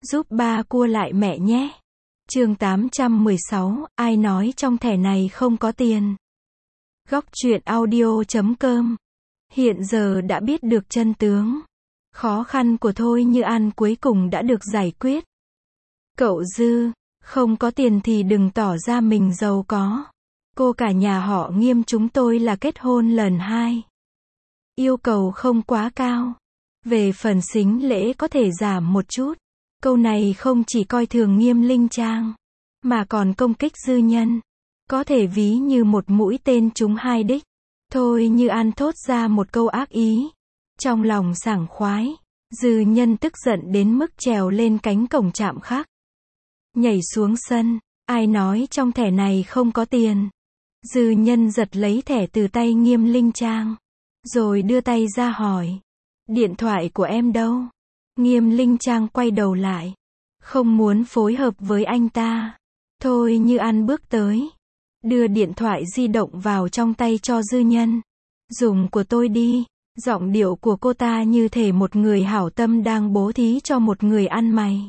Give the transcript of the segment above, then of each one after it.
Giúp ba cua lại mẹ nhé. Chương 816, ai nói trong thẻ này không có tiền? Góc truyện audio.com. Hiện giờ đã biết được chân tướng. Khó khăn của Thôi Như An cuối cùng đã được giải quyết. Cậu Dư, không có tiền thì đừng tỏ ra mình giàu có. Cô cả nhà họ Nghiêm chúng tôi là kết hôn lần 2. Yêu cầu không quá cao. Về phần sính lễ có thể giảm một chút. Câu này không chỉ coi thường Nghiêm Linh Trang, mà còn công kích Dư Nhân. Có thể ví như một mũi tên trúng 2 đích. Thôi Như An thốt ra một câu ác ý. Trong lòng sảng khoái, Dư Nhân tức giận đến mức trèo lên cánh cổng trạm khác. Nhảy xuống sân, ai nói trong thẻ này không có tiền? Dư Nhân giật lấy thẻ từ tay Nghiêm Linh Trang, rồi đưa tay ra hỏi. Điện thoại của em đâu? Nghiêm Linh Trang quay đầu lại, không muốn phối hợp với anh ta. Thôi Như An bước tới, đưa điện thoại di động vào trong tay cho Dư Nhân. Dùng của tôi đi. Giọng điệu của cô ta như thể một người hảo tâm đang bố thí cho một người ăn mày.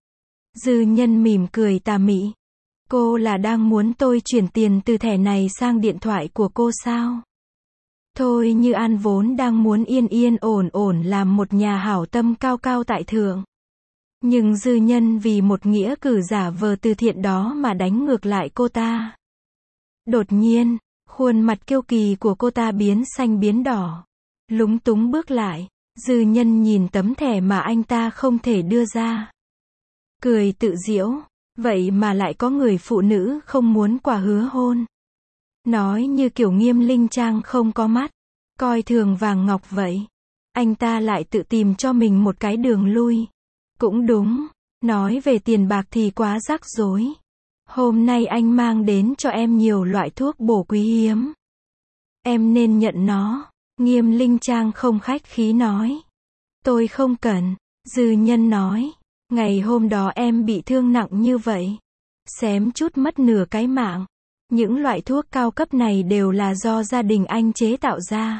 Dư Nhân mỉm cười tà mị. Cô là đang muốn tôi chuyển tiền từ thẻ này sang điện thoại của cô sao? Thôi Như An vốn đang muốn yên yên ổn ổn làm một nhà hảo tâm cao cao tại thượng. Nhưng Dư Nhân vì một nghĩa cử giả vờ từ thiện đó mà đánh ngược lại cô ta. Đột nhiên, khuôn mặt kiêu kỳ của cô ta biến xanh biến đỏ. Lúng túng bước lại, Dư Nhân nhìn tấm thẻ mà anh ta không thể đưa ra. Cười tự giễu, vậy mà lại có người phụ nữ không muốn quả hứa hôn. Nói như kiểu Nghiêm Linh Trang không có mắt, coi thường vàng ngọc vậy. Anh ta lại tự tìm cho mình một cái đường lui. Cũng đúng, nói về tiền bạc thì quá rắc rối. Hôm nay anh mang đến cho em nhiều loại thuốc bổ quý hiếm. Em nên nhận nó. Nghiêm Linh Trang không khách khí nói. Tôi không cần. Dư Nhân nói. Ngày hôm đó em bị thương nặng như vậy. Xém chút mất nửa cái mạng. Những loại thuốc cao cấp này đều là do gia đình anh chế tạo ra.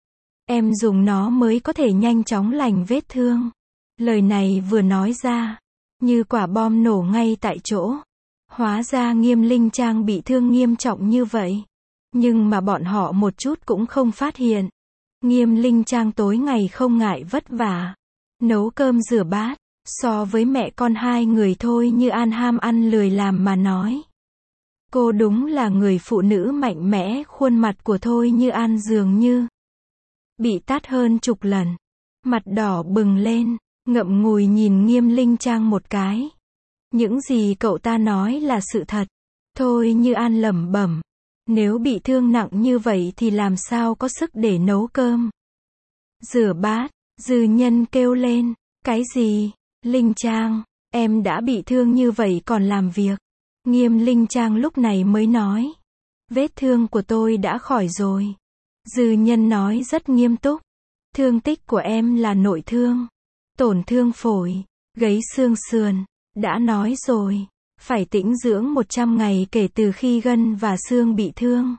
Em dùng nó mới có thể nhanh chóng lành vết thương. Lời này vừa nói ra, như quả bom nổ ngay tại chỗ. Hóa ra Nghiêm Linh Trang bị thương nghiêm trọng như vậy. Nhưng mà bọn họ một chút cũng không phát hiện. Nghiêm Linh Trang tối ngày không ngại vất vả. Nấu cơm rửa bát. So với mẹ con hai người Thôi Như An ham ăn lười làm mà nói. Cô đúng là người phụ nữ mạnh mẽ. Khuôn mặt của Thôi Như An dường như bị tát hơn chục lần. Mặt đỏ bừng lên, ngậm ngùi nhìn Nghiêm Linh Trang một cái. Những gì cậu ta nói là sự thật. Thôi Như An lẩm bẩm. Nếu bị thương nặng như vậy thì làm sao có sức để nấu cơm? Rửa bát, Dư Nhân kêu lên. Cái gì? Linh Trang, em đã bị thương như vậy còn làm việc. Nghiêm Linh Trang lúc này mới nói. Vết thương của tôi đã khỏi rồi. Dư Nhân nói rất nghiêm túc. Thương tích của em là nội thương. Tổn thương phổi, gãy xương sườn. Đã nói rồi. Phải tĩnh dưỡng 100 ngày kể từ khi gân và xương bị thương.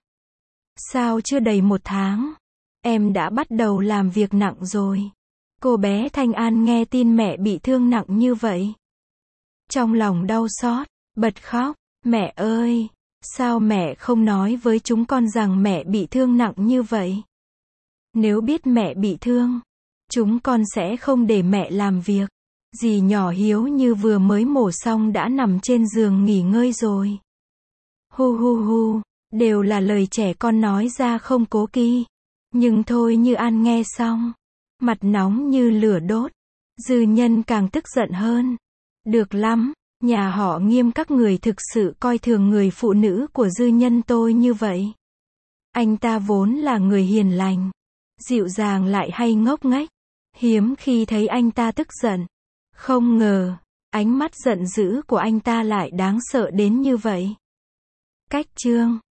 Sao chưa đầy 1 tháng? Em đã bắt đầu làm việc nặng rồi. Cô bé Thanh An nghe tin mẹ bị thương nặng như vậy. Trong lòng đau xót, bật khóc. Mẹ ơi, sao mẹ không nói với chúng con rằng mẹ bị thương nặng như vậy? Nếu biết mẹ bị thương, chúng con sẽ không để mẹ làm việc. Dì nhỏ Hiếu như vừa mới mổ xong đã nằm trên giường nghỉ ngơi rồi. Hu hu hu, đều là lời trẻ con nói ra không cố kỵ. Nhưng Thôi Như An nghe xong, mặt nóng như lửa đốt. Dư Nhân càng tức giận hơn. Được lắm, nhà họ Nghiêm các người thực sự coi thường người phụ nữ của Dư Nhân tôi như vậy. Anh ta vốn là người hiền lành, dịu dàng lại hay ngốc nghếch. Hiếm khi thấy anh ta tức giận. Không ngờ, ánh mắt giận dữ của anh ta lại đáng sợ đến như vậy. Cách chương